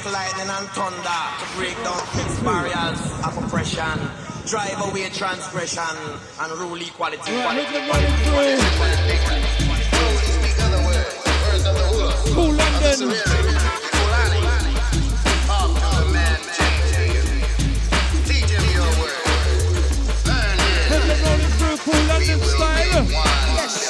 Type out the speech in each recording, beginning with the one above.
like lightning and thunder to break down fixed barriers of oppression, drive away transgression, and rule equality. Cool London. Rolling through Cool London style. Yes.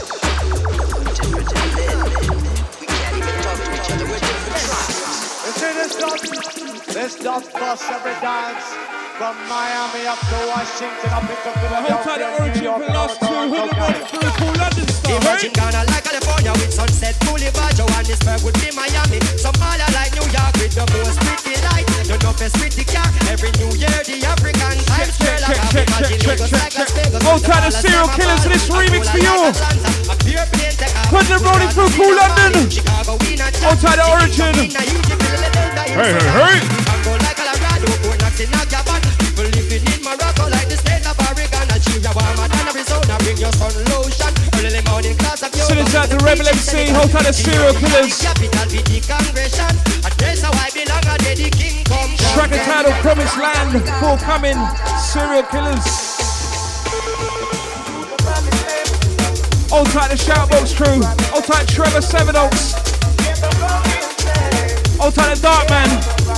Let's not bust every dance. From Miami up to Washington, up into Philadelphia. Hold tight the origin for the last 200 rolling through Cool London style. Imagine Ghana like California with Sunset Boulevard. Johannesburg would be Miami. Somalia like New York with the most pretty light. The toughest pretty car. Every New Year the African Times Square like check. Hold tight the serial killers in this remix for you. Put them rolling through Cool London. Hold tight the origin. Hey, hey, hey. People living in Morocco like the state of Oregon. Nigeria, warmer than Arizona. Bring your sun lotion. Early morning class of yoga. Send it out to Rebel MC. Hold tight the serial killers. Track entitled Promised Land. Forthcoming serial killers. Hold tight the Shoutbox crew. Hold tight Trevor Sevenoaks. Hold tight the Darkman.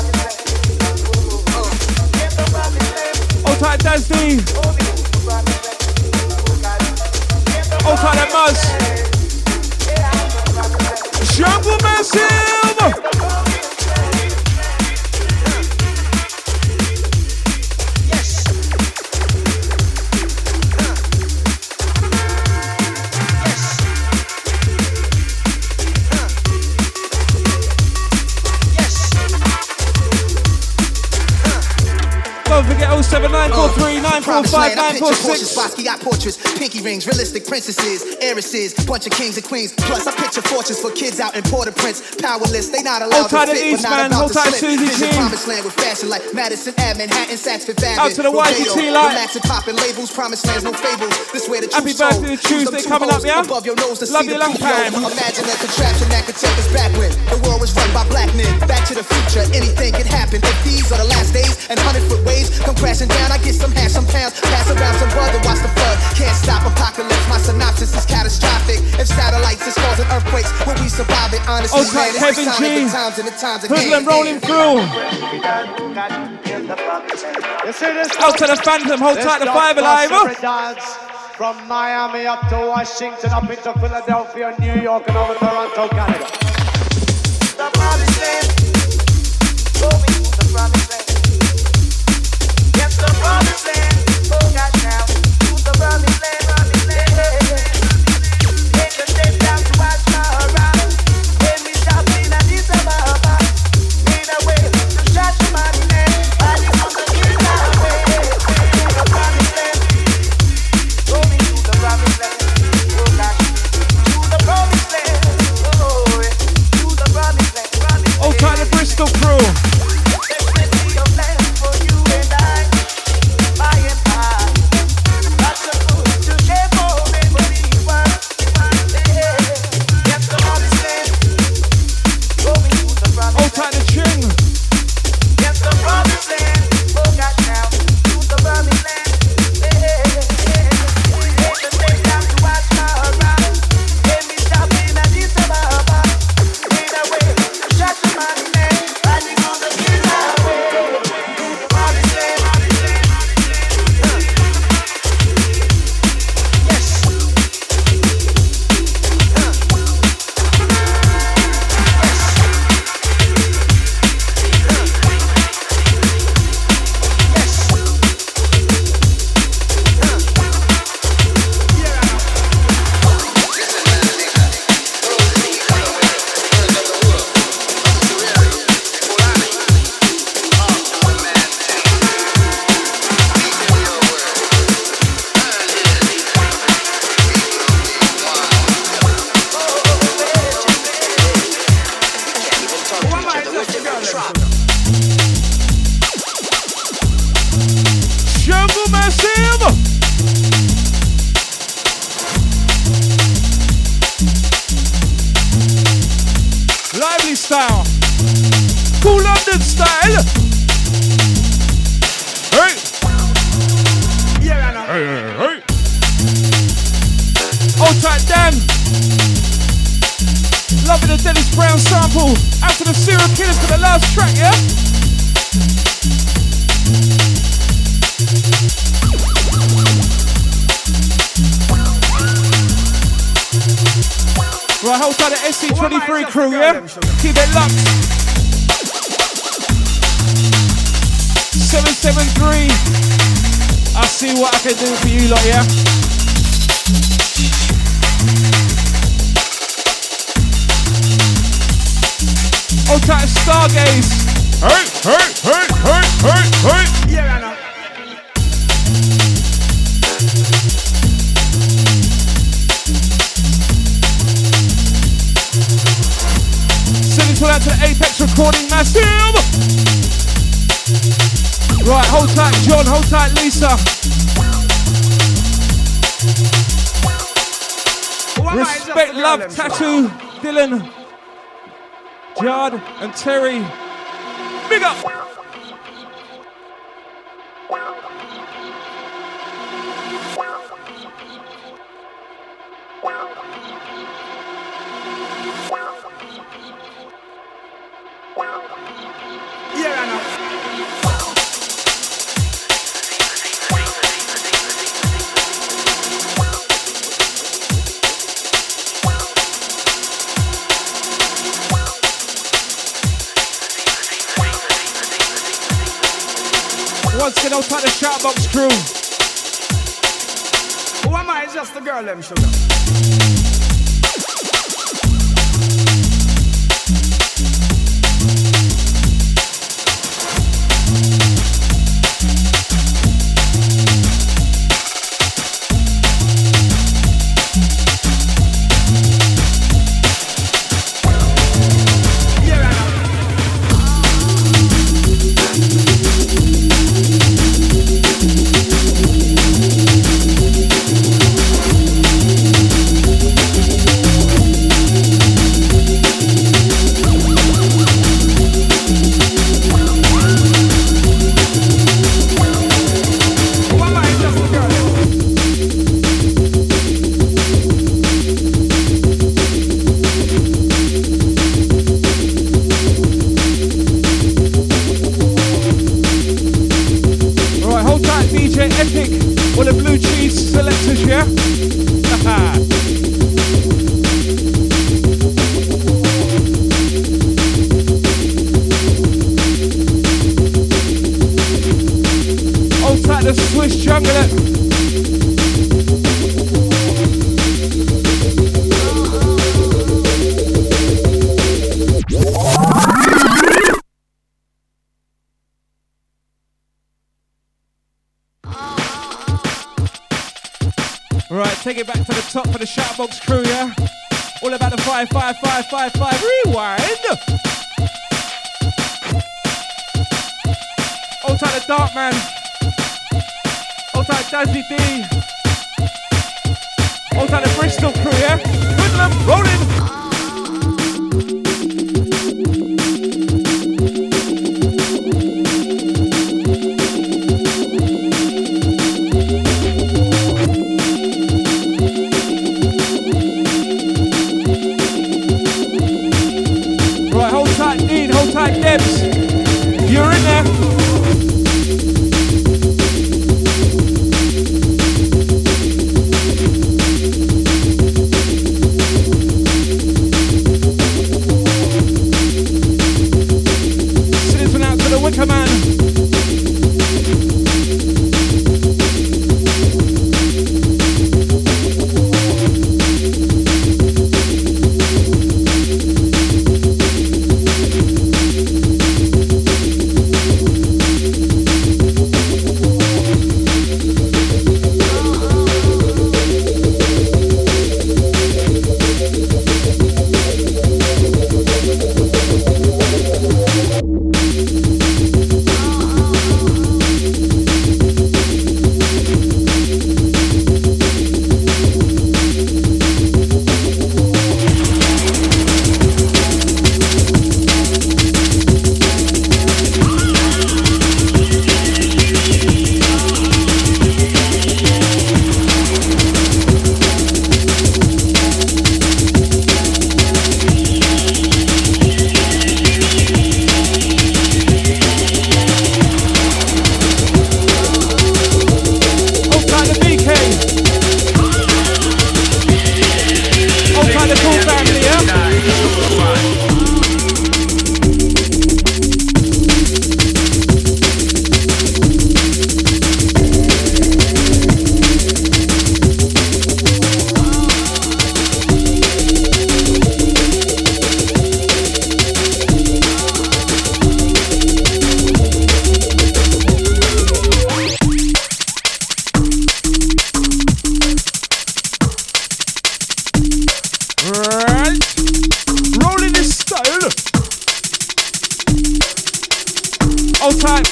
Hold tight Daz D. Hold tight that Muzz. Jungle Massive. Don't forget 07943945946. Bosky got portraits, pinky rings, realistic princesses, heiresses, bunch of kings and queens. Plus I picture fortunes for kids out in Port-au-Prince. Powerless, they not allowed to fit, but not about to slip. Vision promised land with fashion like Madison Ave, Manhattan, Saks Fifth Avenue. Out to the YGT light. Relaxing, popping labels, promised lands, no fables. This way the Happy truth birthday to Tuesday coming up, yeah? above your nose to Love see you the long time. Imagine a contraption that could take us back when the world was run by black men. Back to the future, anything can happen. If these are the last days and 100-foot waves come crashing down, I get some hash, some pounds, pass around some bud and watch the flood. Can't stop apocalypse, my synopsis is catastrophic. If satellites is causing earthquakes, will we survive it? Honestly, man, it's the sign of the times and the times again. Hoodlum rolling through. Out to the Phantom, hold tight the Five Alive. From Miami up to Washington, up into Philadelphia, New York, and over Toronto, Canada. The promised land. Go me to the promised land. Yes, the promised land. Oh God, now to the promised land, promised land. Take a step down to watch my around. When we stop in Addis Ababa, made a way to shut your money land. Body on the way. The promised land. Go me to the promised land. Oh God, to the promised land. Oh, to the promised land. Hold tight the Bristol crew. Well. Hey. Yeah, I know. Hey. Hold tight, Dan. Loving the Dennis Brown sample. Out to the Serial Killers for the last track, yeah? Right, hold tight the SC23 crew, yeah? Keep it locked. 773. I'll see what I can do for you lot, yeah? Hold tight Stargaze. Hey. Yeah, I know. Send this one out to the Apex Recording Massive. Right, hold tight John, hold tight Lisa. Respect, love, tattoo, Dylan, Jard and Terry. Big up. Yeah, I know. Once again, hold tight the Shoutbox crew. Who am I? It's just the girl, them sugar. Take it back to the top for the Shoutbox crew, yeah? All about the 55555 rewind. Hold tight the Dark Man. Hold tight Dazzy D. Hold tight the Bristol crew, yeah? Woodland rolling. Hold tight, Debs. You're in there.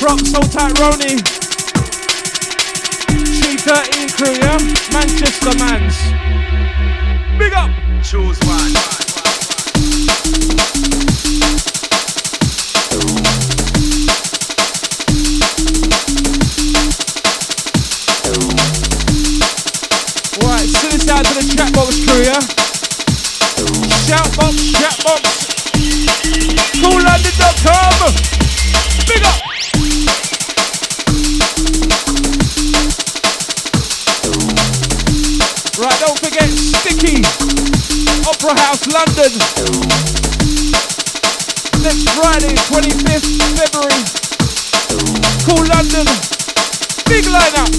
drops, hold tight, Roni. G13 crew, yeah? Manchester mans. Big up! Choose one. Right, send this out to the chat box crew, yeah? Shoutbox, chatbox. CoolLondon.com. Big up! Right, don't forget Sticky, Opera House, London. Next Friday, 25th February. Cool London. Big lineup.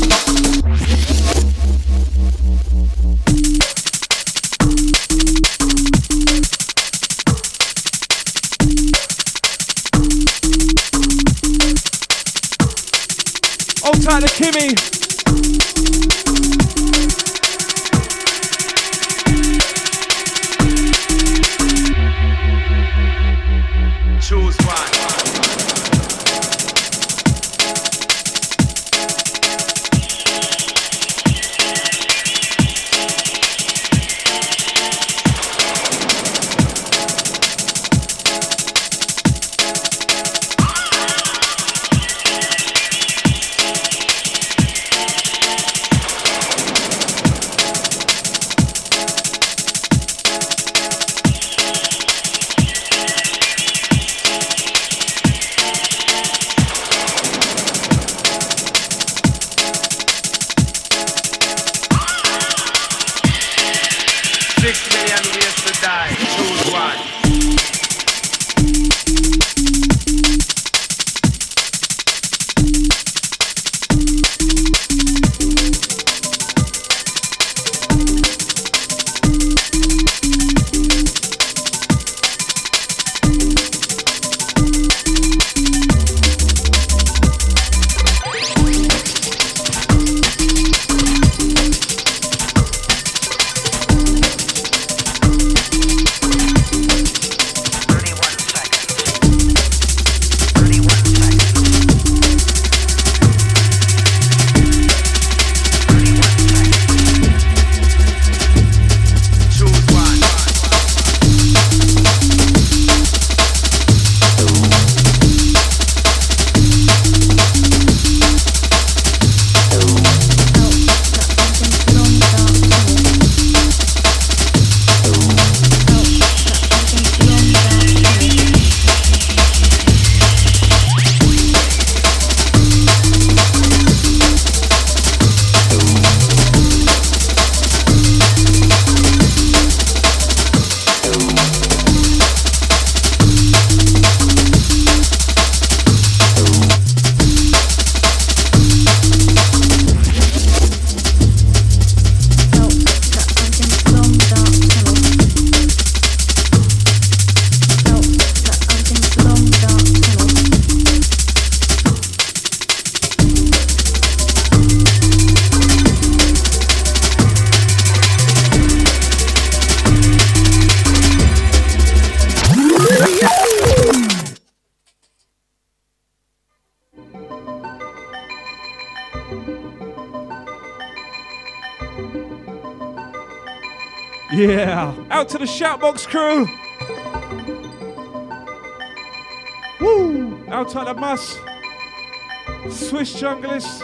Hold tight to Kimmy. Choose one. Yeah, out to the Shoutbox crew. Woo, out to the Mus. Swiss Junglist.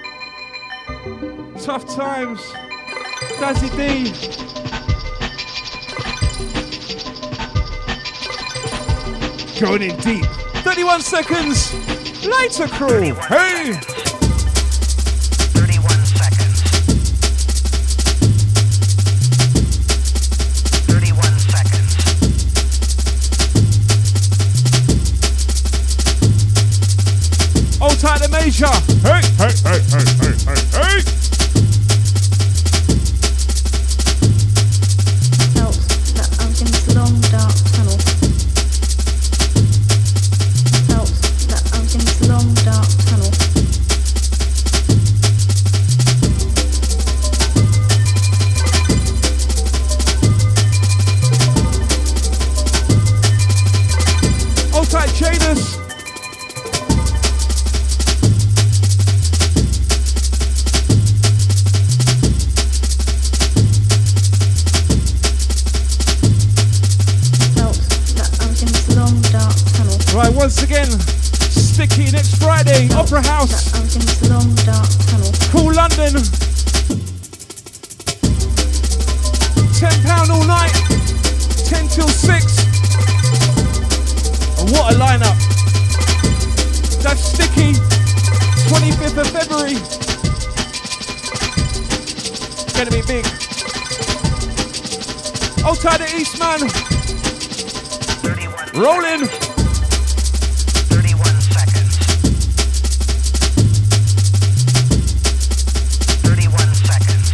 Tough times. Dazzy D. Going in deep. 31 seconds. Later crew. Hey. 31 seconds. 31 seconds. Hold tight the major. Hey, hey, hey, hey, hey, hey, hey. Felt that I was in this long dark tunnel. Felt that I was in this long dark tunnel. Afro House. I was in this long dark tunnel. Cool London. £10 all night. 10 till 6. And what a lineup. That's Sticky. 25th of February. Gonna be big. Old Tied the Eastman. Rolling. 31 seconds. 31 seconds.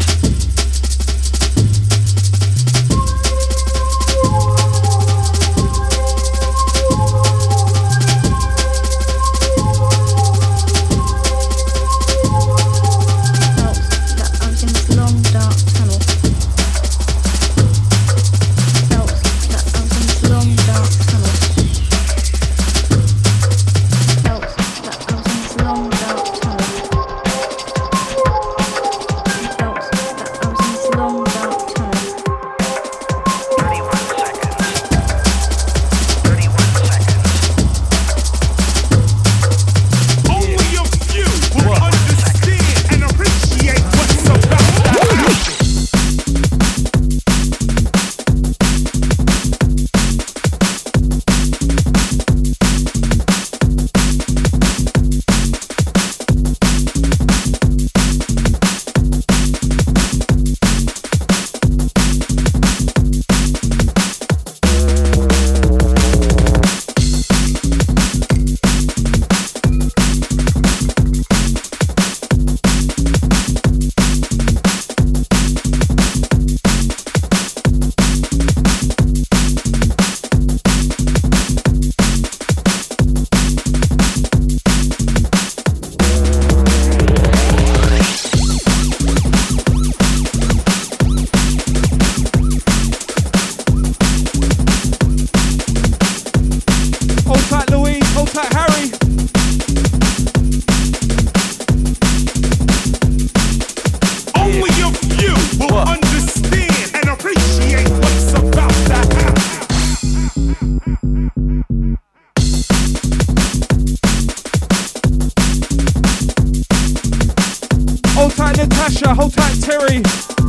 Natasha, hold tight Terry.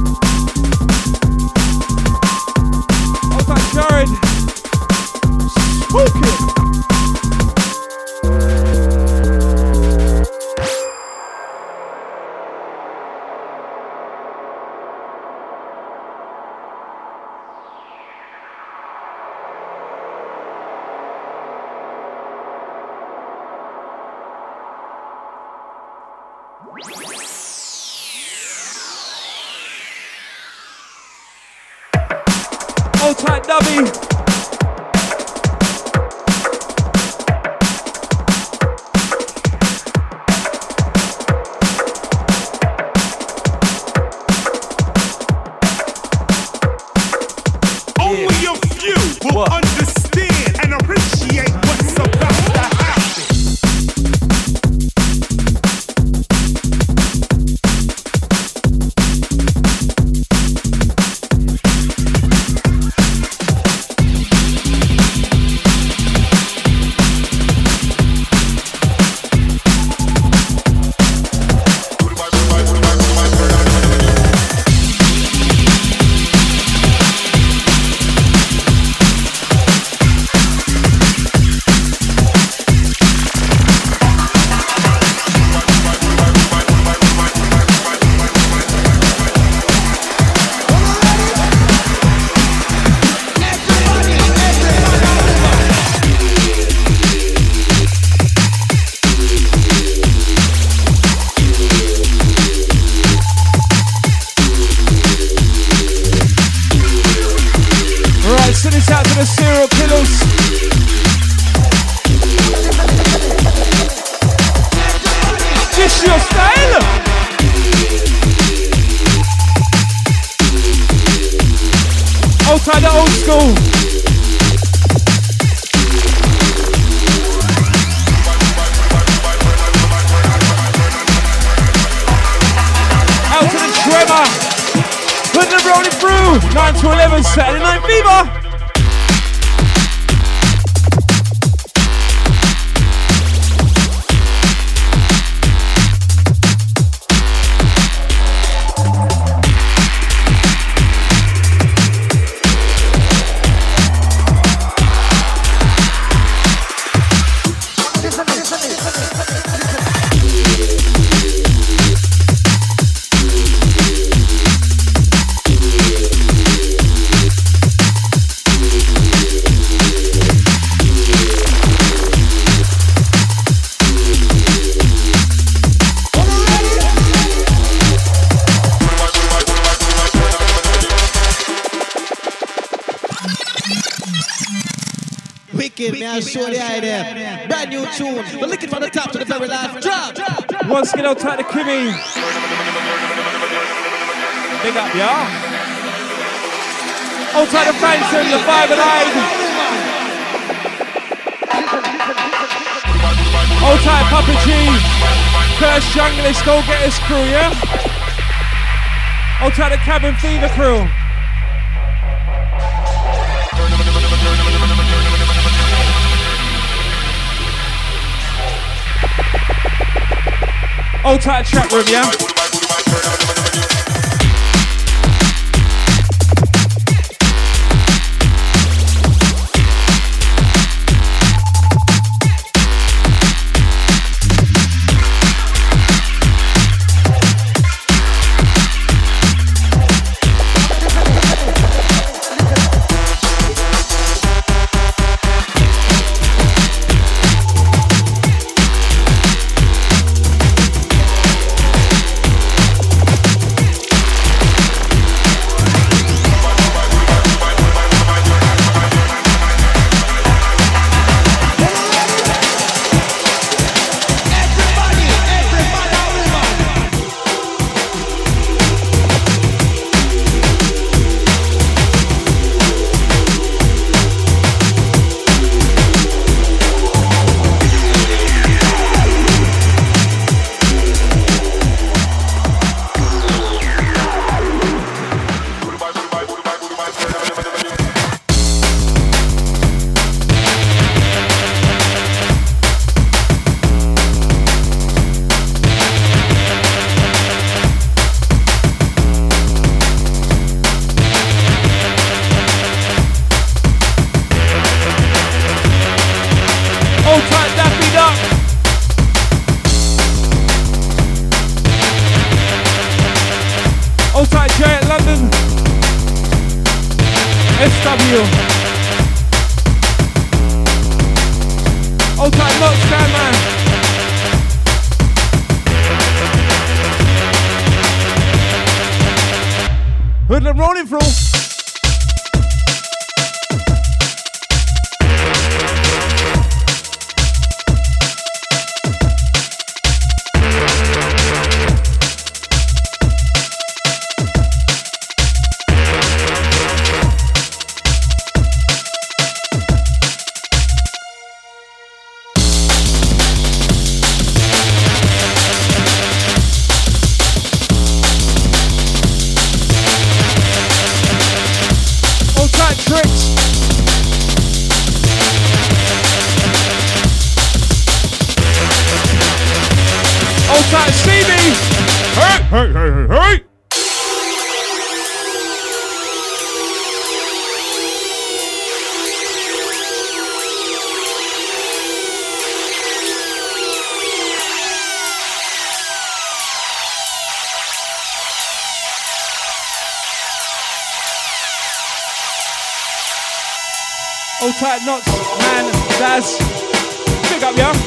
Hold tight Jared. Spooky. Hold tight, Dubby. Only a few will understand and appreciate what's about to happen. Send this out to the serial killers. Just your style. Old time, the old school. Out to the tremor. Putting them rolling through. 9 to 11, Saturday Night Fever. Wicked, may I show the idea. Brand new tune. We're looking from the top to the very last drop. Once again, outside the Kimmy. Big up, y'all. Outside the Franson, the 5 and 8. Outside Papa G. First Junglist, go get his crew, yeah? Outside the Cabin Fever crew. Old tight trap room, yeah? Old tight knots, man, Daz. Big up, yeah.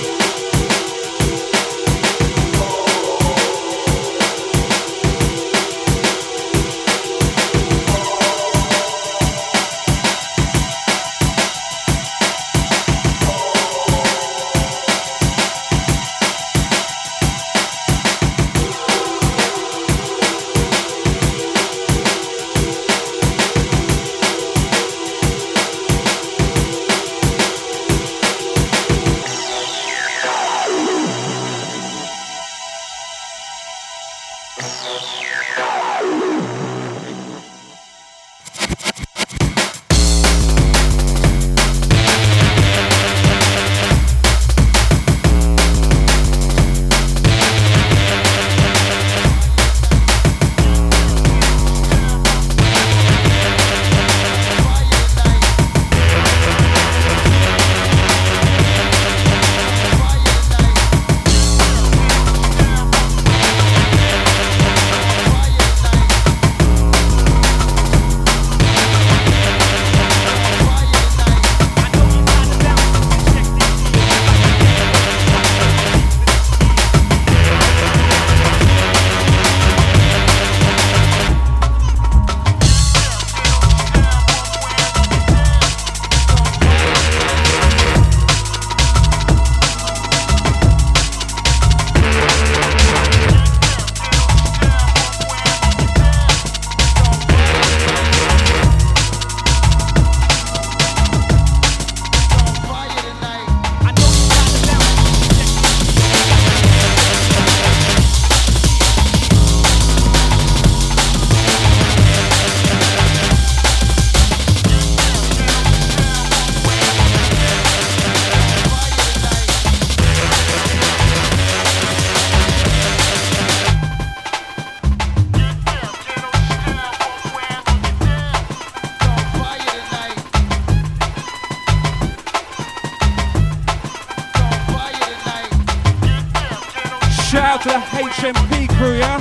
HMP crew, yeah?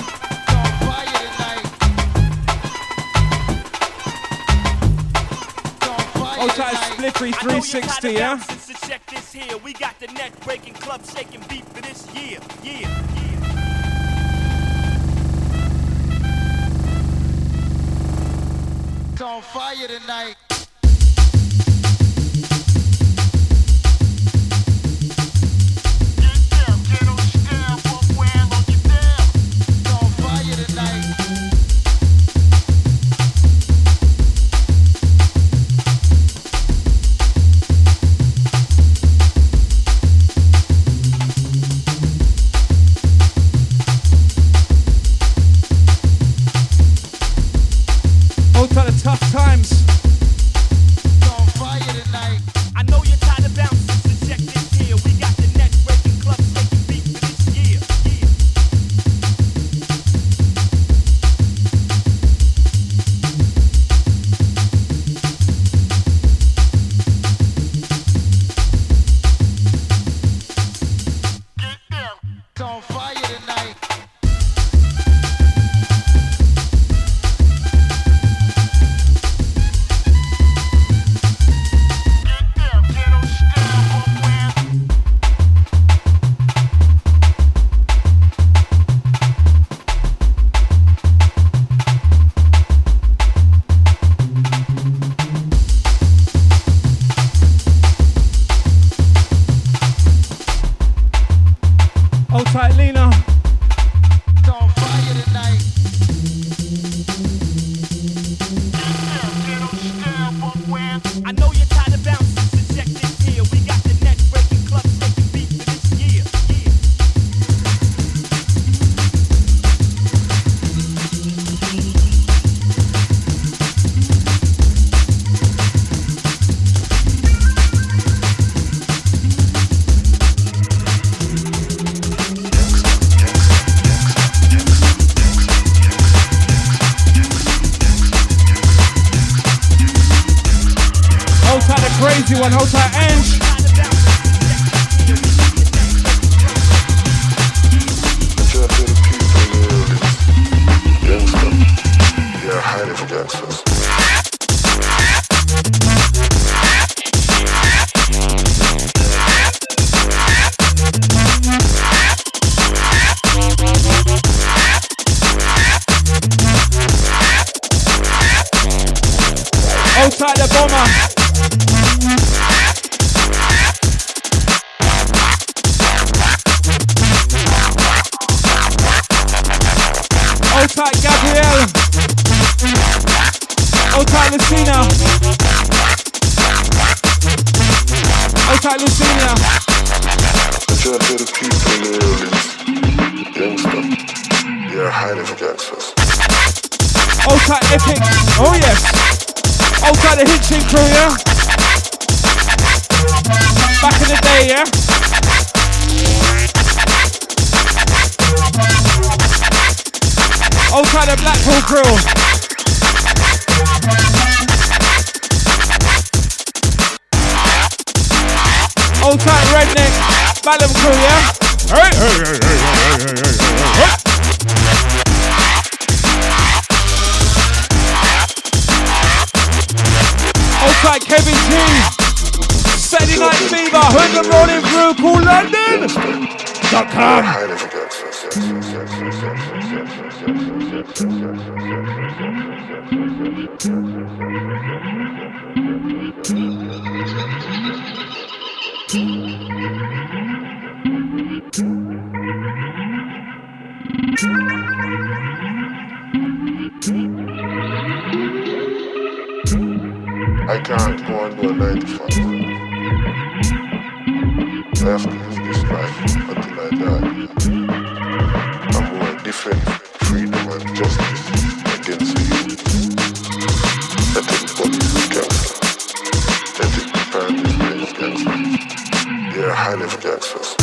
Oh, tight Splittery 360, yeah? So check this here. We got the neck breaking, club shaking beat for this year. It's on fire tonight. Tough times. On fire tonight. I know you're tired of bouncing, so check this here. We got the neck breaking, club shaking beat for this year. It's on fire tonight. Hold tight, Lena. It's on fire tonight. I know you're tired of bouncing, so check this here. We got the neck breaking, club shaking beat for this year. Hold tight, the crazy one. Hold tight, Ange. Yeah, highly for gangsters. Hold tight, the bomber. Hold tight, Gabrielle. Hold tight, Lucina. Hold tight, Lucina. Majority of the people in the area is gangster. Yeah, highly for gangsters. Hold tight, Epic. Oh yes. Hold tight, the Hitching crew, yeah? Back in the day, yeah? Hold tight, the Blackpool crew. Hold tight, Redneck, Ballum crew, yeah? Hey. Hold tight, Kevin T. Saturday Night Fever, Hood and Rolling Through, Cool London.com. I can't go and do a 9 to 5. I have to live this life until I die. I want different freedom and justice against the youth. That the police is gangster. That the parents is gangster. They are highly for gangsters.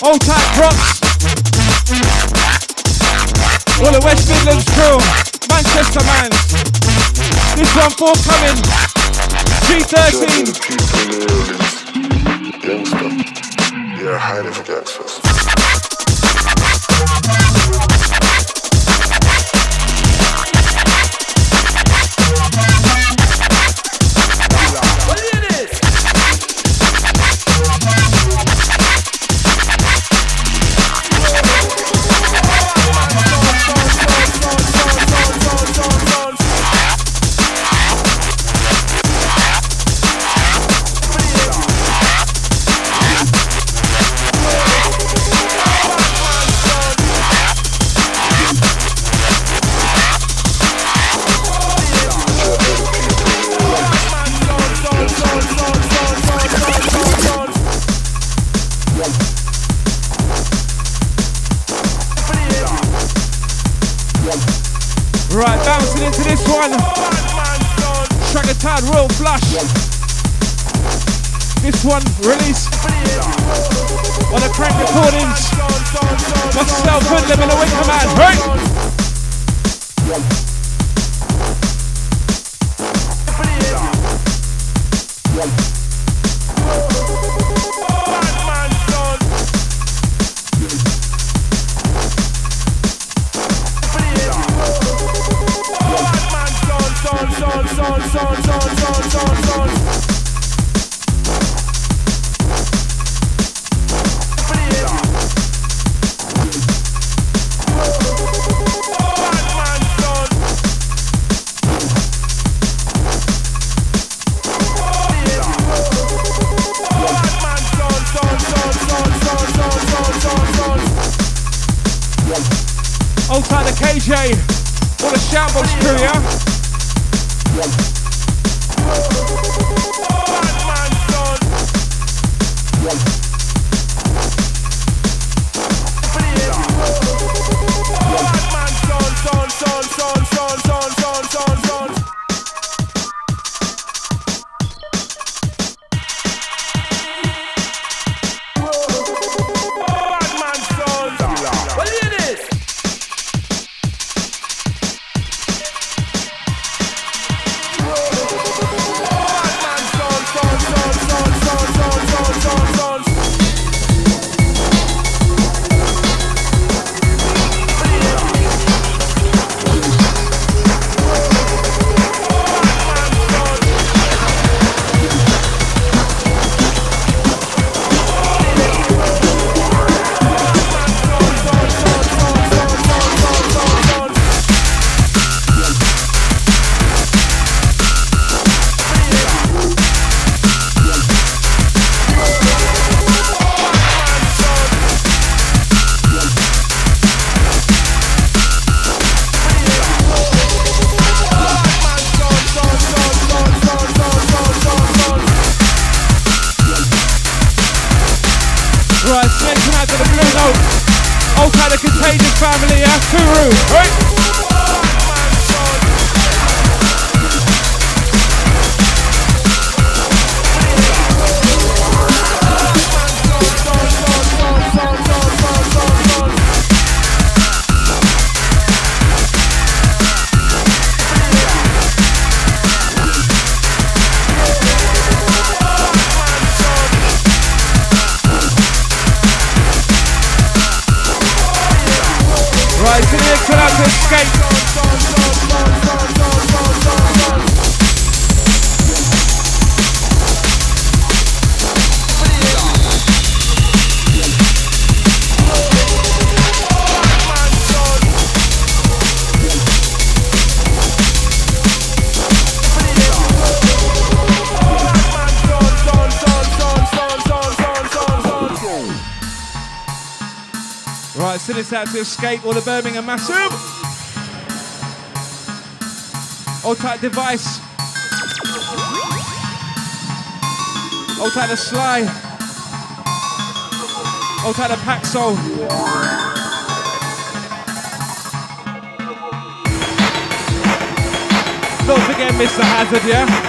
Old tight props. All the West Midlands crew. Manchester man. This one forthcoming. G13. Gangster. You're hiding for gangsters. Right, bouncing into this one. Tragatad Royal Flush. This one released on the Crank Recordings. Myself, Hoodlum and the Wicker Man. Hey! Outside the KJ, all the Shoutbox crew, yeah? Family, yeah, Kuru, right? Escape. Right, send this out to Escape or the Birmingham Massive. Old tight Device. Old tight the Sly. Old tight the Paxo. Don't forget Mr. Hazard, yeah?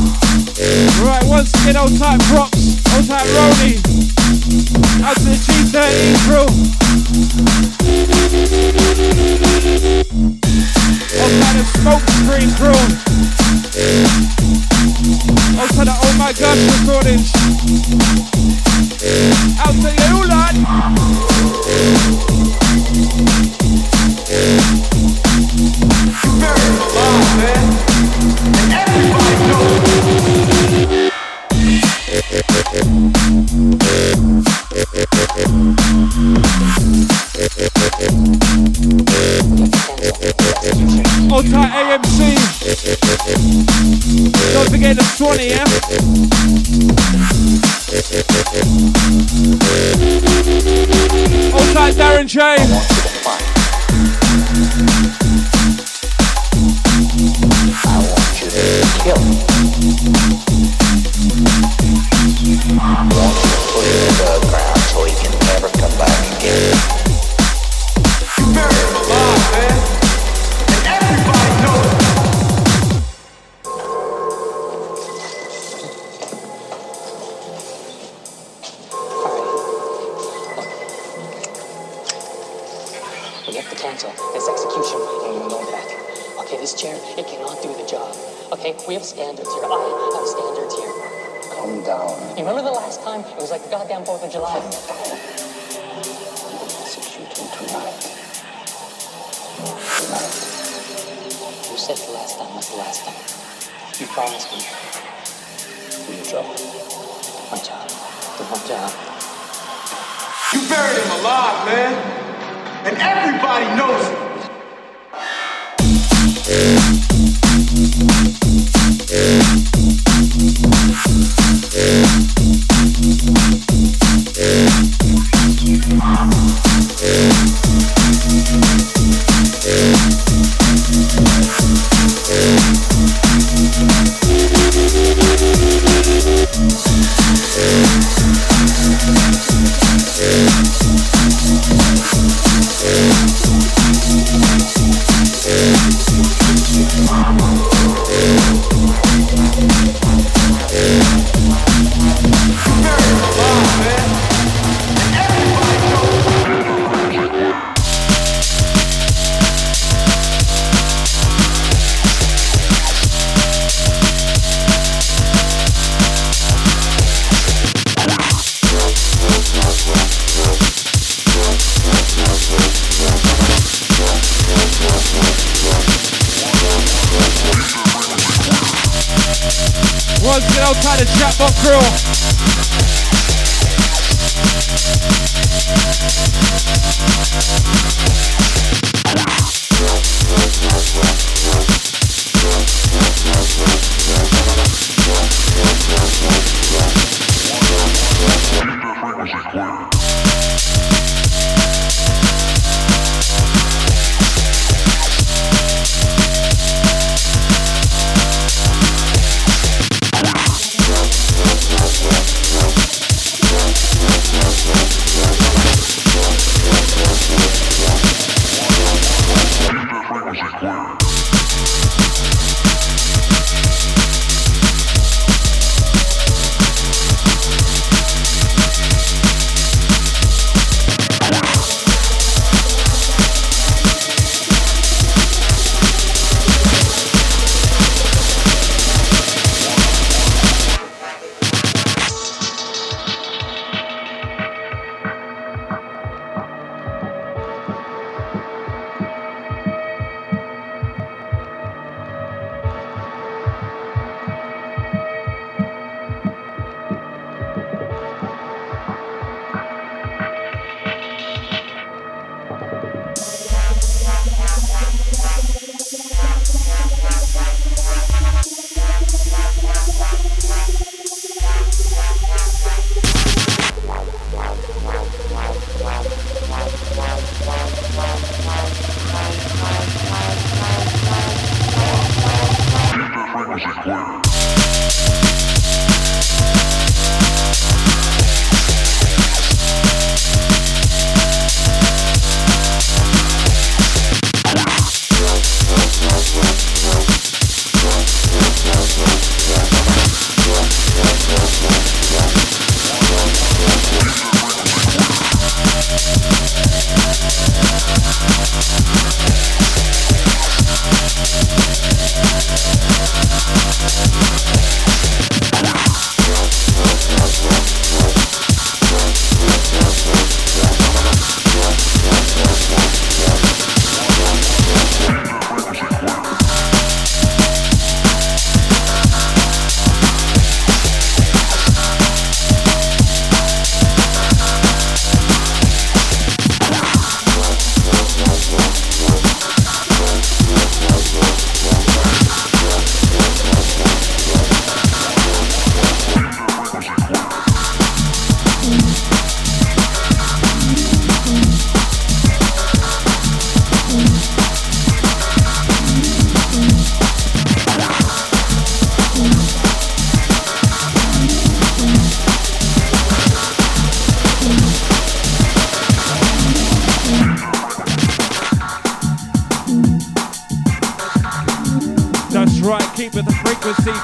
Right, once again, old type props, old type Roni. Out to the G13 crew. Old type of Smoke Screen crew. Old type of Oh My Gosh recordings. Out to you, lad. You buried him alive, man. And everybody knows. Old tight AMC. Don't forget the Swanee, yeah? Old tight Darren J. I want you to kill me. I want you to put him in the ground so he can never come back again. You buried him alive, man. And everybody knows it. We have to cancel this execution, and you know that. Okay, this chair, it cannot do the job. Okay, we have standards here. I have standards here. Calm down. You remember the last time? It was like the goddamn 4th of July. I'm going to execute him tonight. Tonight. You said the last time was the last time. You promised me. Do your job. My job. Do my job. You buried him alive, man. And everybody knows it. Once again, outside the Chatbot crew.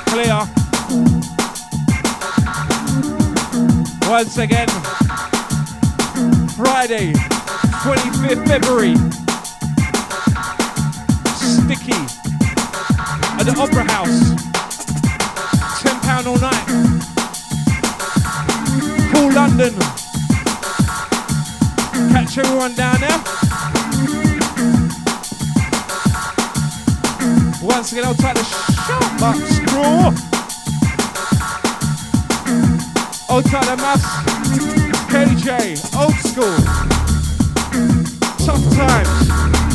clear. Once again, Friday, 25th February, Sticky at the Opera House, £10 all night. Cool London. Catch everyone down there. Once again, I'll take the sharp up screw. I'll take the mass. KJ, old school. Tough times.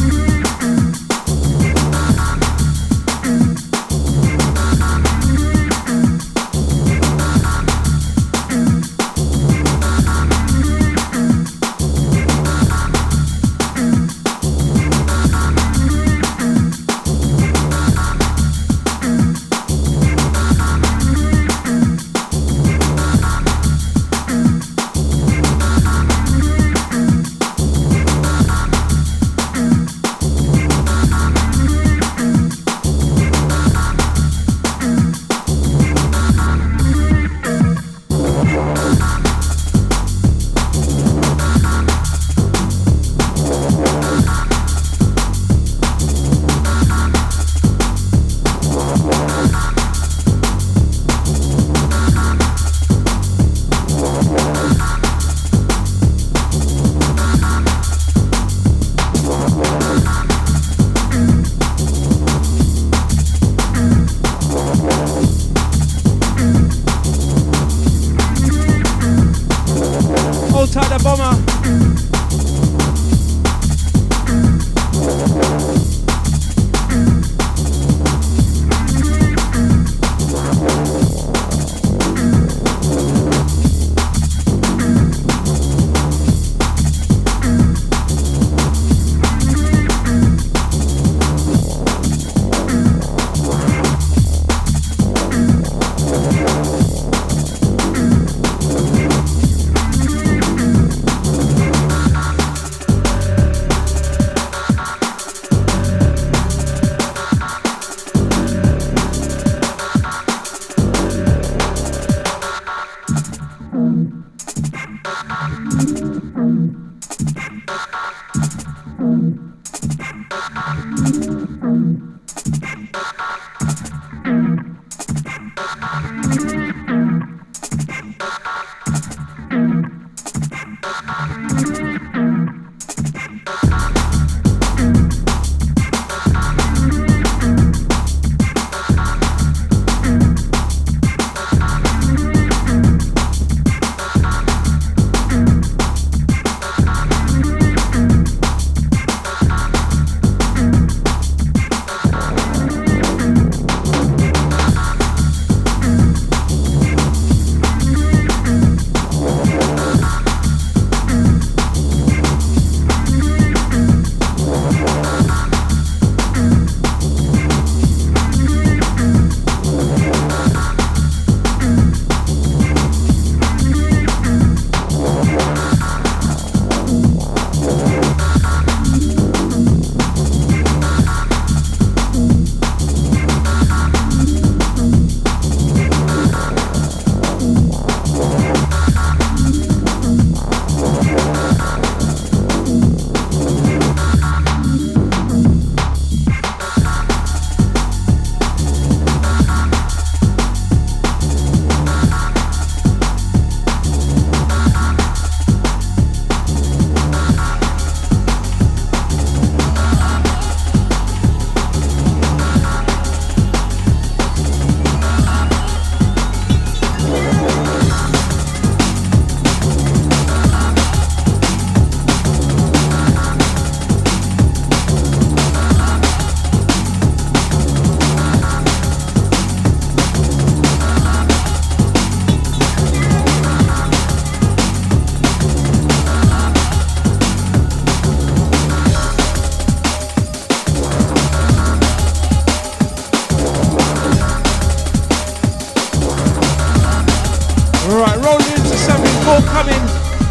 Coming.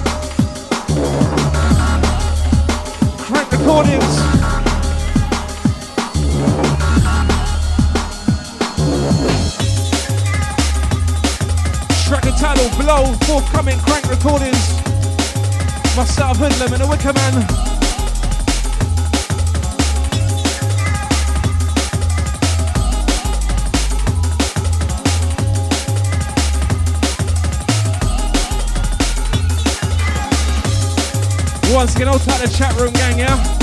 Crank recordings. entitled Blow, forthcoming Crank Recordings. Myself, Hoodlum, and the Wicker Man. Once again, hold tight the chat room gang, yeah?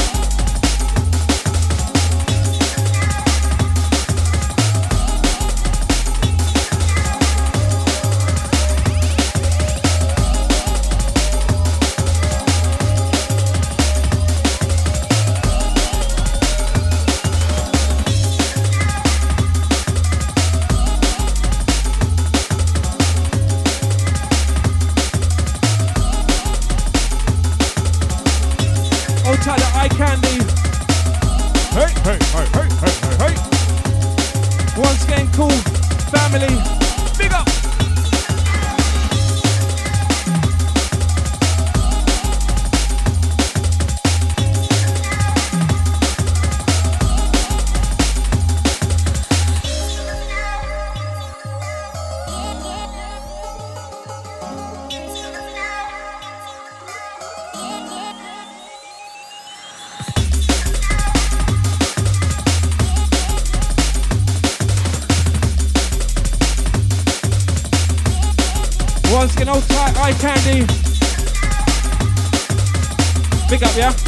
Once again, hold tight, eye candy. Big up, yeah?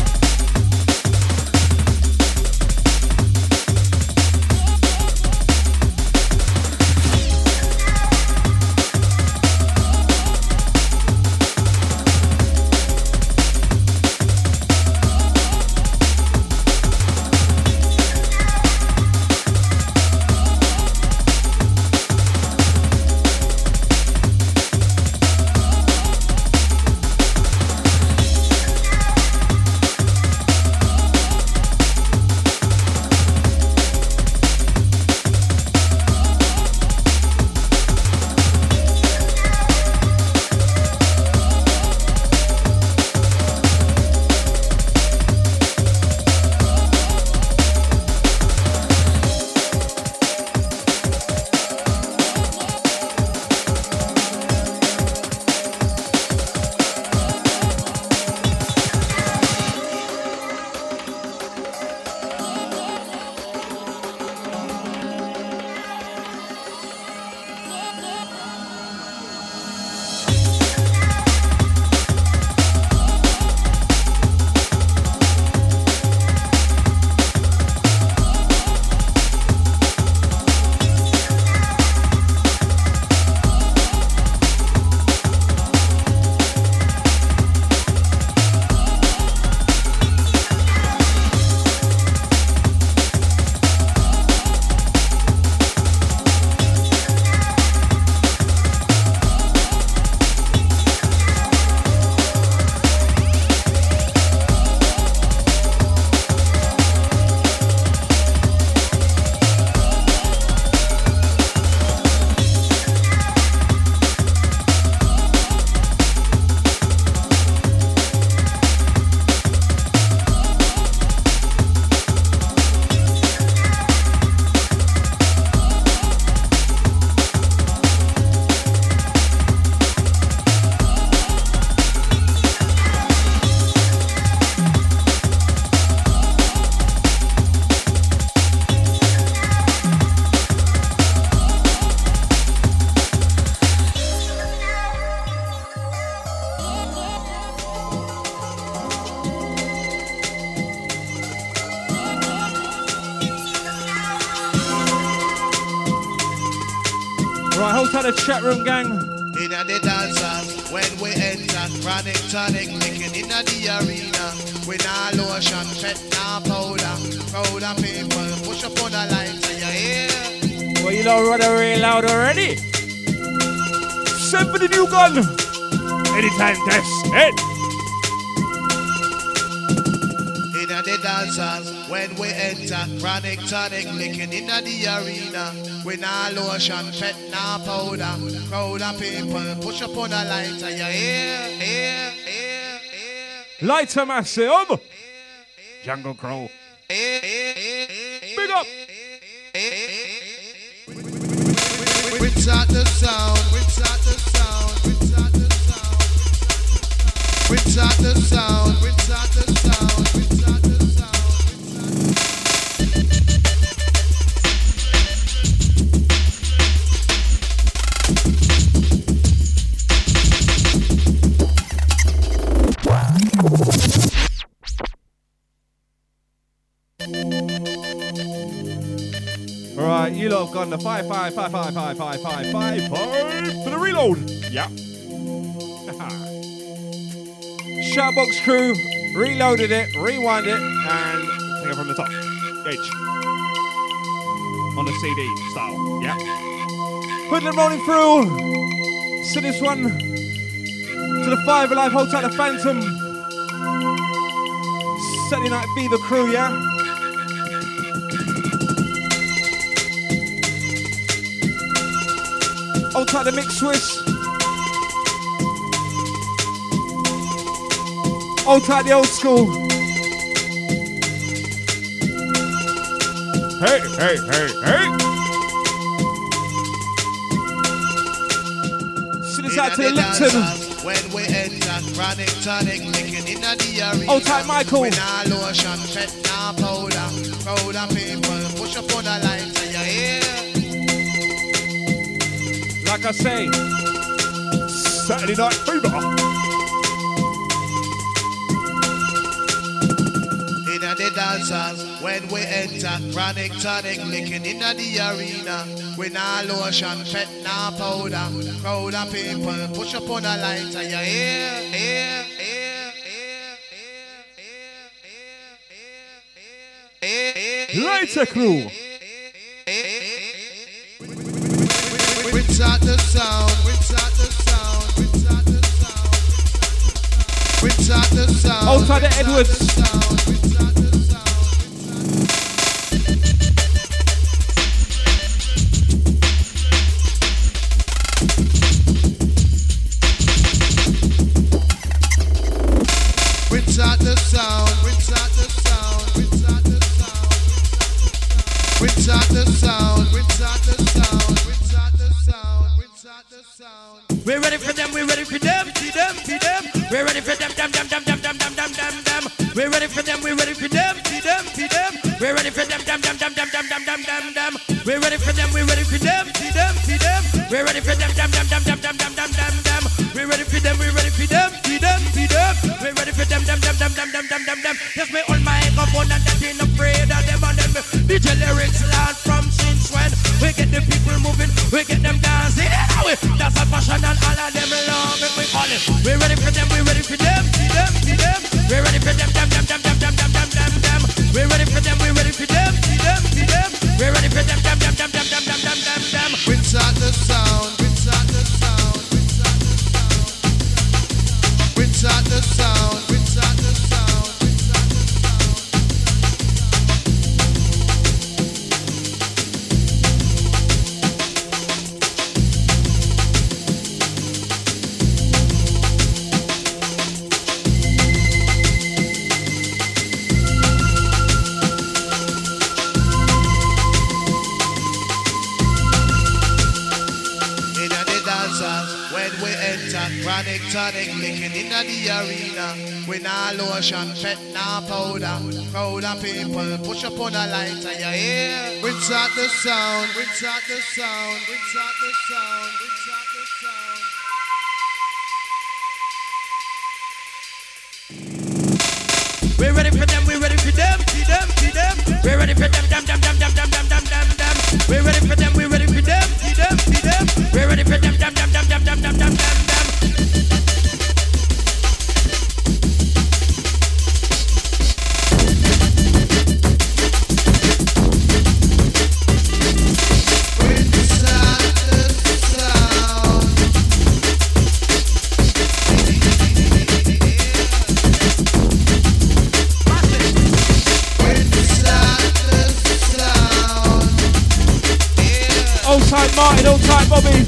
Right, hold tight the chat room, gang. In the dancers, when we enter, chronic tonic, licking in the arena. We nah lotion, fat nah powder. Crowd of people, push up on the lights, and you hear? Well, you know, run real loud already. Send for the new gun. Anytime, test it. In the dancers, when we enter, chronic tonic, licking in the arena. We nah lotion, fat nah powder. Crowd of people, push up on the lights, and you hear? Lighter massive. Jungle Crow. Big up. Which out the sound, which out the sound. 12 gun, the 5 for the reload. Yeah. Shoutbox crew reloaded it, rewind it, and take it from the top. H. On the CD style. Yeah. Hoodlum rolling through. Send this one to the 5 Alive, hold tight the Phantom. Saturday Night Fever crew, yeah? Hold tight the Mix Swiss. Hold tight the Old School. Hey, hey, hey, hey. Send this out to the Lipton. When we enter, chronic tonic, licking in the arena. Hold tight, Michael. With our lotion, fat now powder. Crowd of people, push up on the line to your ear. Like I say, Saturday Night Fever. In the dancers, when we enter, chronic tonic, licking in the arena. With our lotion, fat now powder. Crowd of people, push up on the line to your ear, ear, ear, ear, ear, ear. Lighter crew. Without the sound, without the sound, without the sound, without the sound. Outside the Edwards. Without the sound, without the sound, without the sound, without the sound, without the sound, without the sound, without the sound. We're ready for them, we're ready for them, see them, see them. We're ready for them, them. We're ready for them, we're ready for them, see them, see them. We're ready for them, them. We're ready for them, we're ready for them, see them, see them. We're ready for them, them. We're ready for them, we're ready for them, see them, see them. We're ready for them, them. Just me on my microphone and that ain't afraid of them and them. DJ lyrics land from since when we get the people moving, we get them dancing. That's a fashion and all of them love it, we call it. We're ready for them, we're ready for them, see them, see them. We're ready for them, them. We're ready for them, we're ready for them, see them, see them. We're ready for them, them. Without the sound, without the sound, without the sound, without the sound, without the sound. Chronic tonic, licking in the arena. With our lotion, fat now powder. Crowd of people, push up on the light to your ear. Without the sound, without the sound, without the sound, without the sound. We're ready for them, we're ready for them, see them, see them. We're ready for them, them. We're ready for them, we're ready for them, see them, see them. We're ready for them, them. Old-time Martin, old-time Bobby.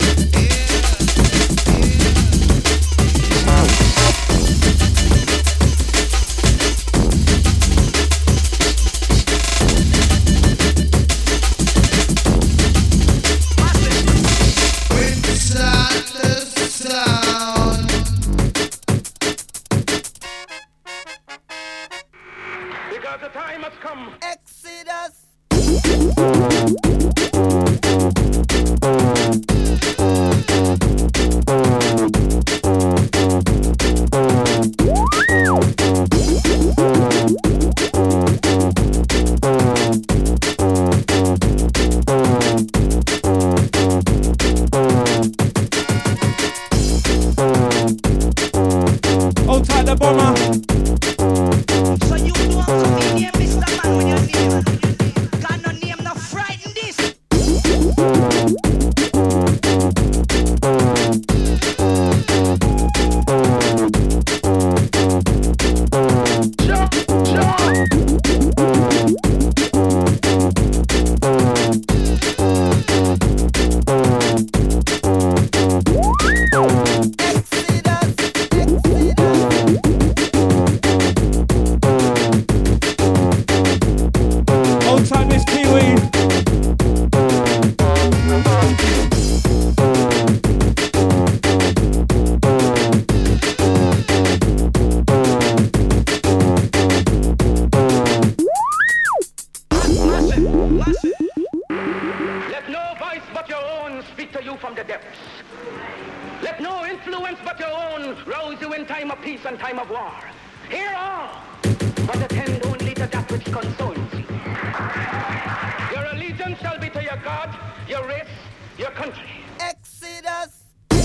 Because the time has come. Exodus. Let no influence but your own rouse you in time of peace and time of war. Hear all, but attend only to that which concerns you. Your allegiance shall be to your God, your race, your country. Exodus.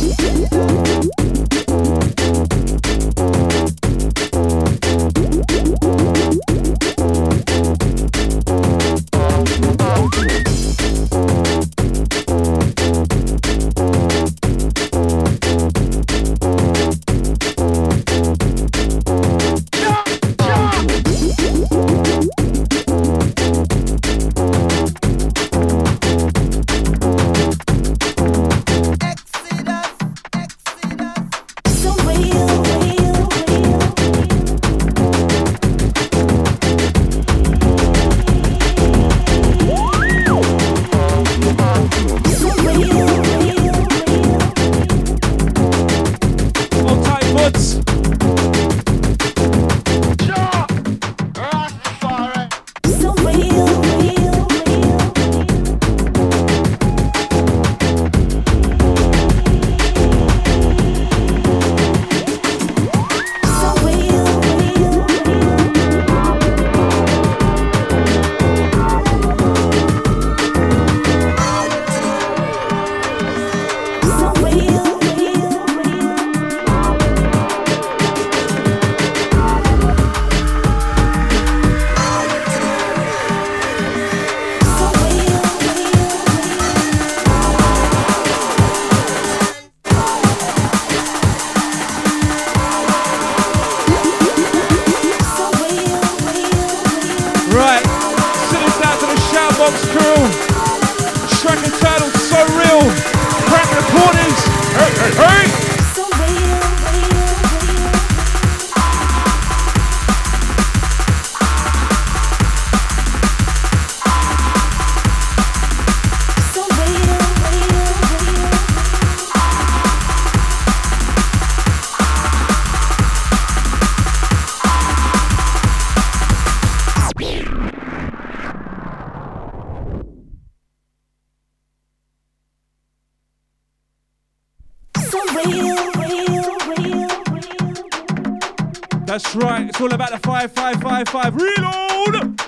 That's right, it's all about the 5555 reload!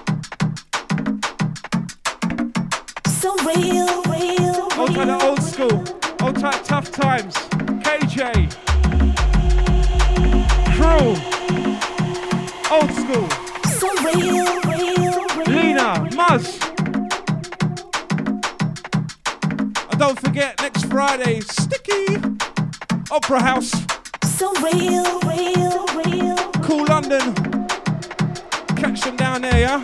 So real. Old type the old school, old type tough times, KJ, Crew, old school, so real. Lena, Muzz. And don't forget, next Friday, Sticky, Opera House. So real. Cool London. Catch them down there, yeah?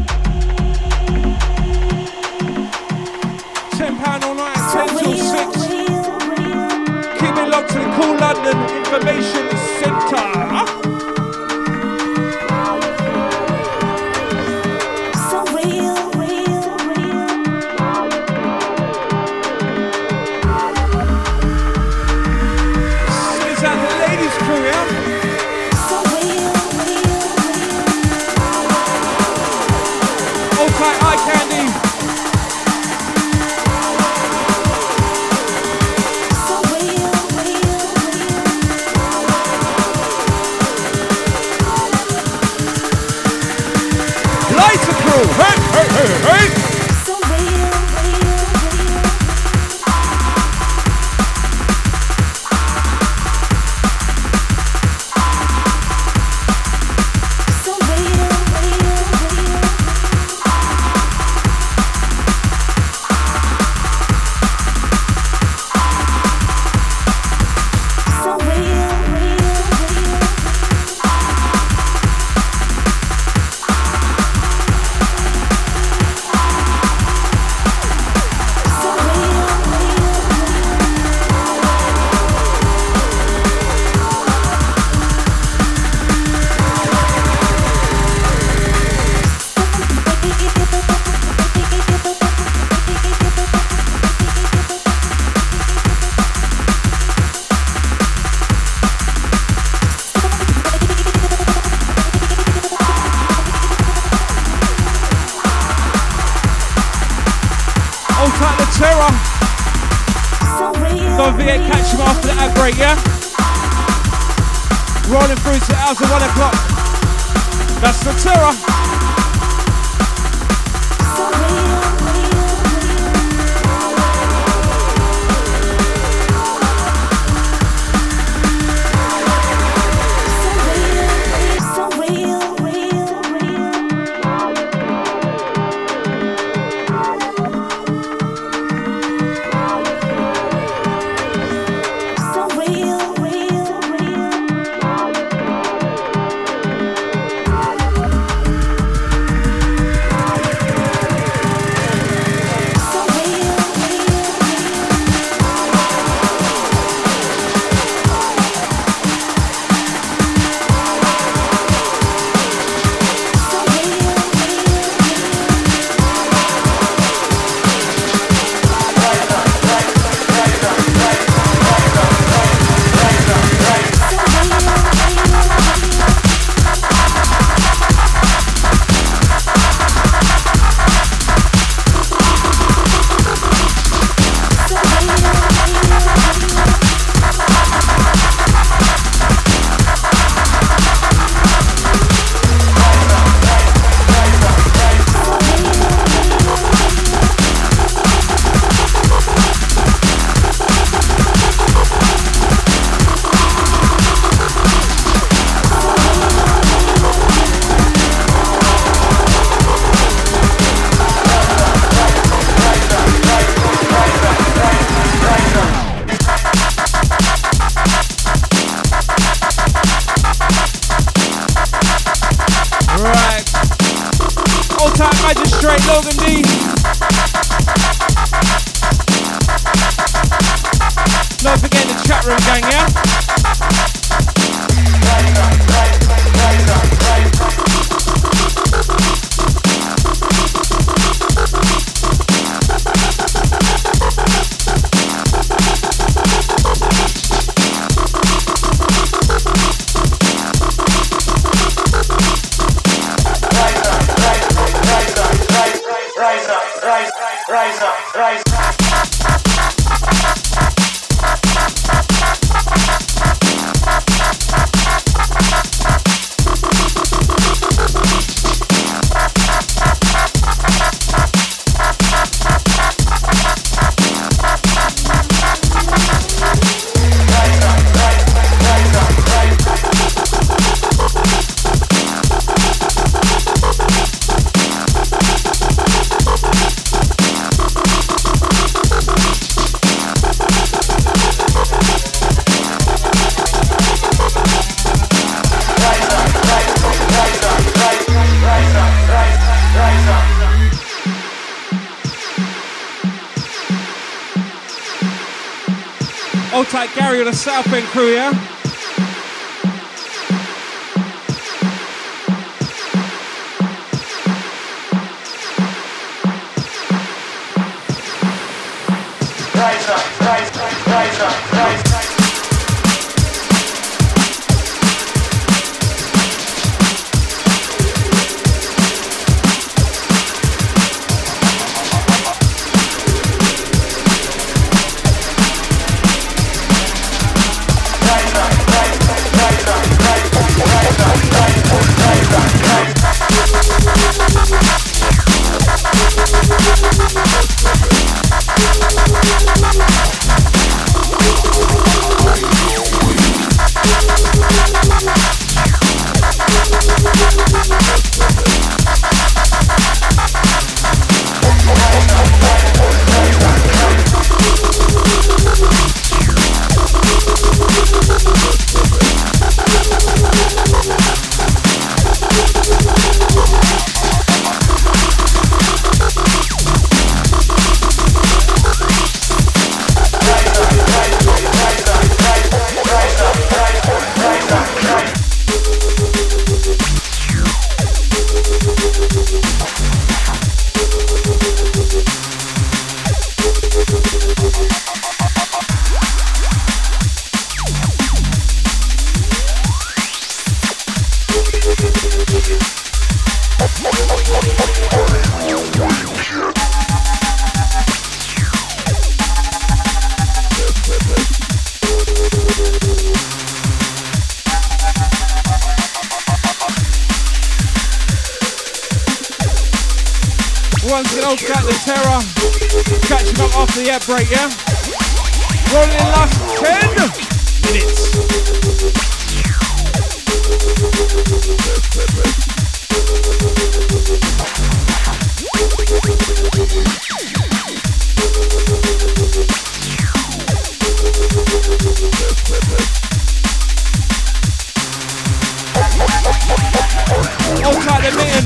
£10 all night, 10 till 6. Keep it locked to the Cool London Information Centre. catch him after the ad break, yeah? Rolling through to the hours of 1 o'clock. That's the terror. Old tight Gary on the South End crew, yeah? Rise up, rise up, rise up, rise up. Outside the Terror. Catching up after the ad break, yeah? Rolling in last 10 minutes. Outside the mitten.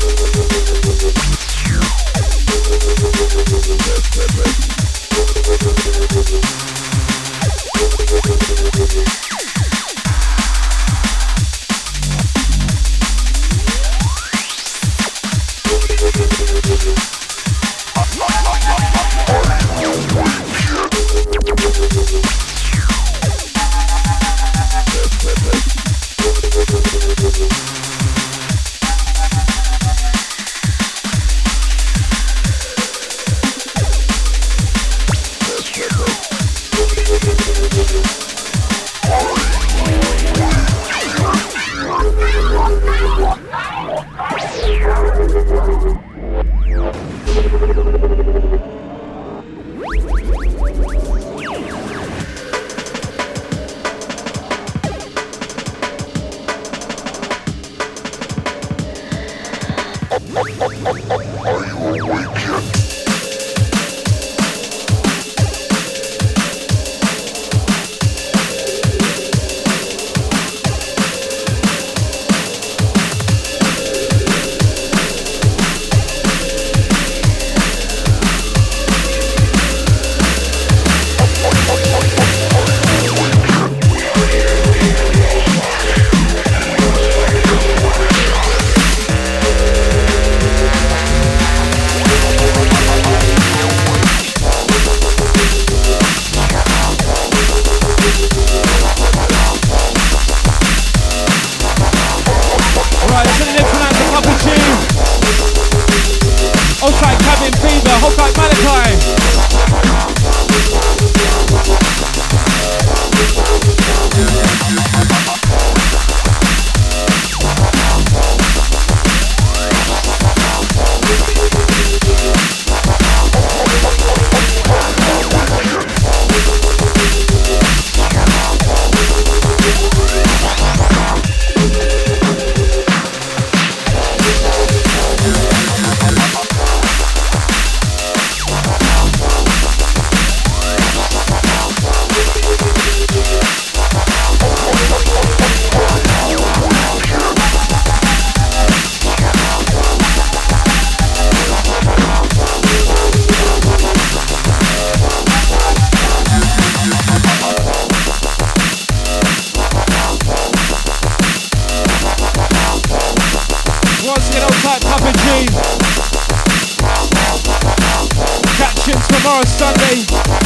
Tomorrow Sunday,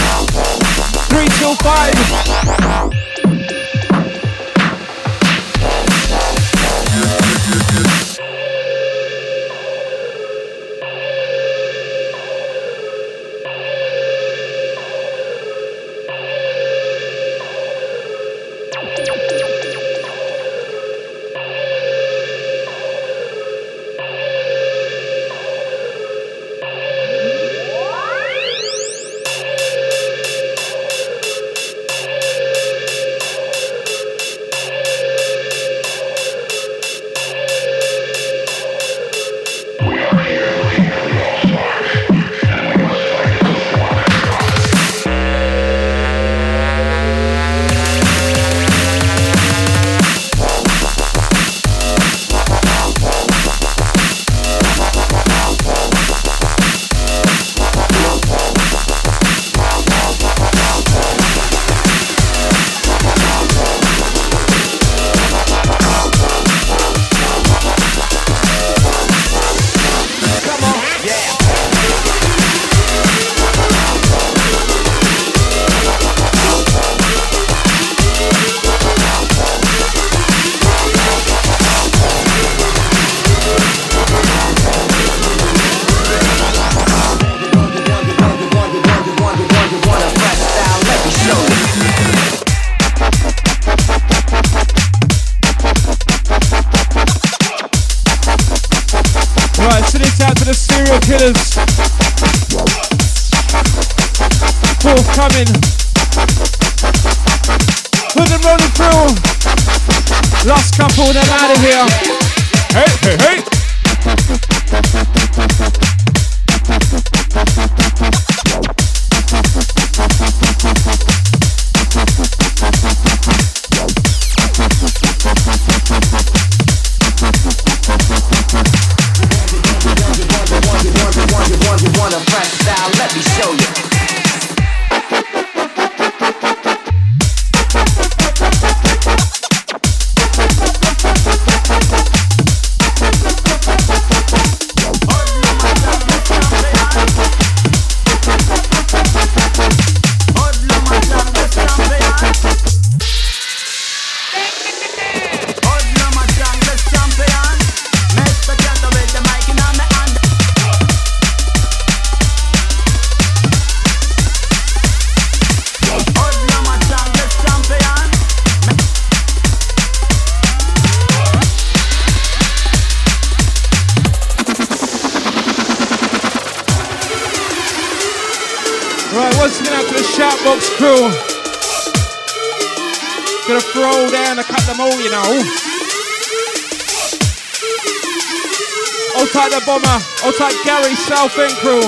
3 till 5. Right, send it out to the serial killers. coming. Hood and rolling through. Last couple, then out of here. Hey, hey, hey. You want a fresh style? Let me show you. Shoutbox crew. Gonna throw down a couple of more, you know. Hold tight the bomber. Hold tight Gary South End crew.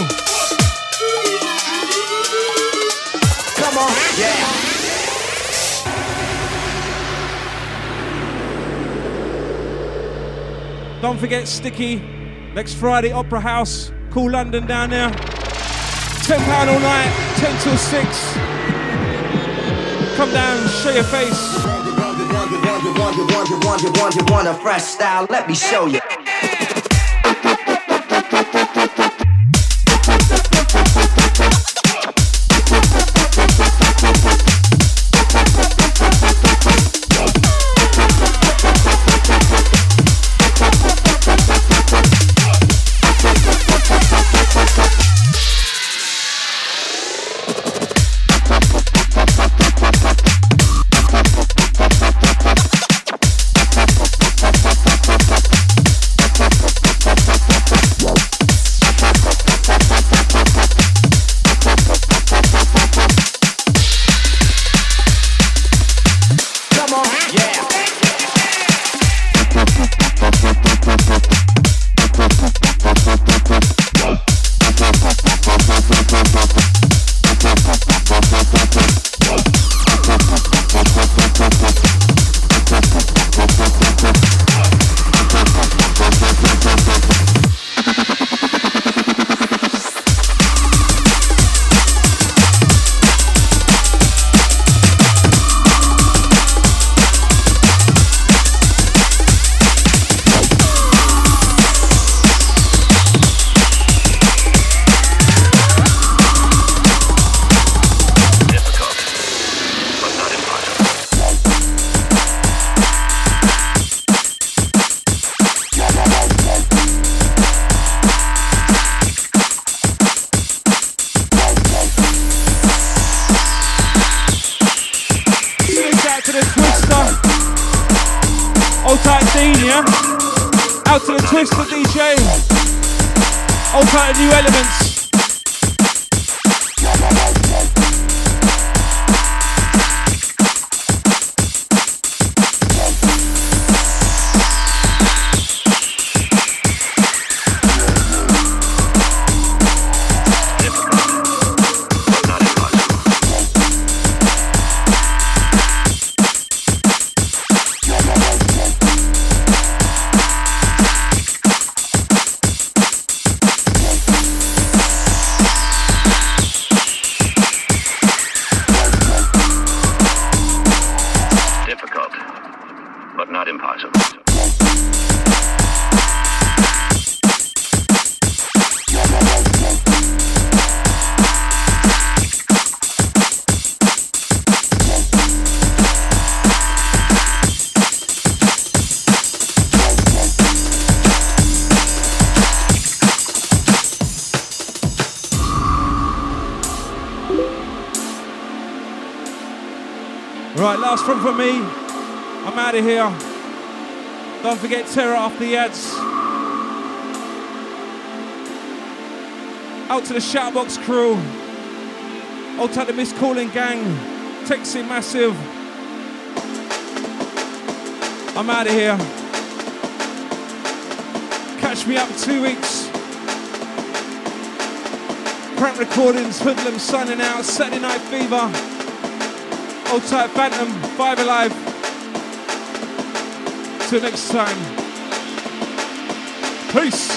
Come on, yeah. Don't forget Sticky. Next Friday, Opera House. Cool London down there. £10 all night, 10 till 6. Come down, show your face. You want a fresh style? Let me show you. Out to the Twister DJ. All kind of New Elements. Right, last one from me. I'm out of here. Don't forget Terror after the ads. Out to the Shoutbox crew. Hold tight the Miss Calling Gang. Texting Massive. I'm out of here. Catch me up 2 weeks. Crank Recordings, Hoodlum signing out. Saturday Night Fever. Hold tight Phantom, 5 Alive. Till next time. Peace.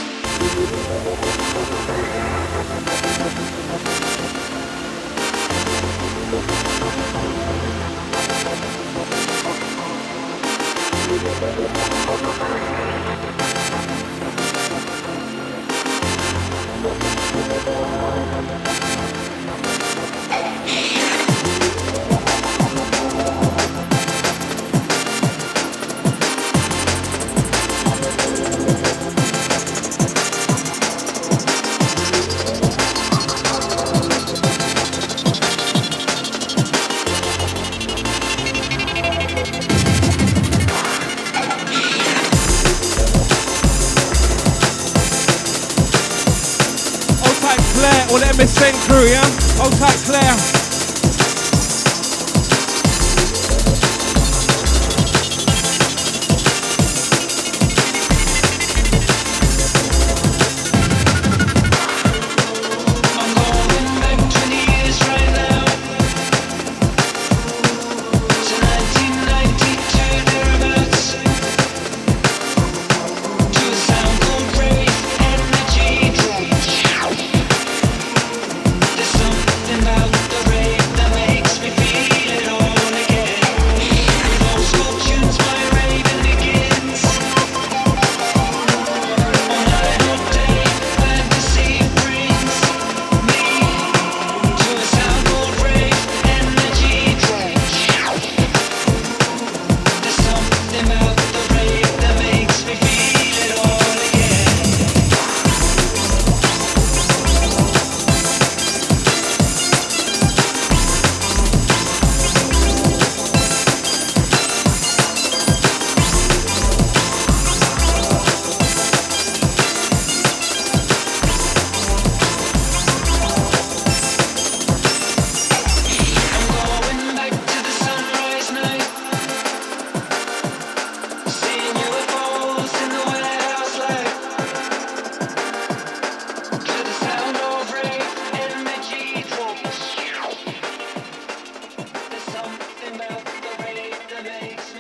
All the MSN crew, yeah? Hold tight, Claire.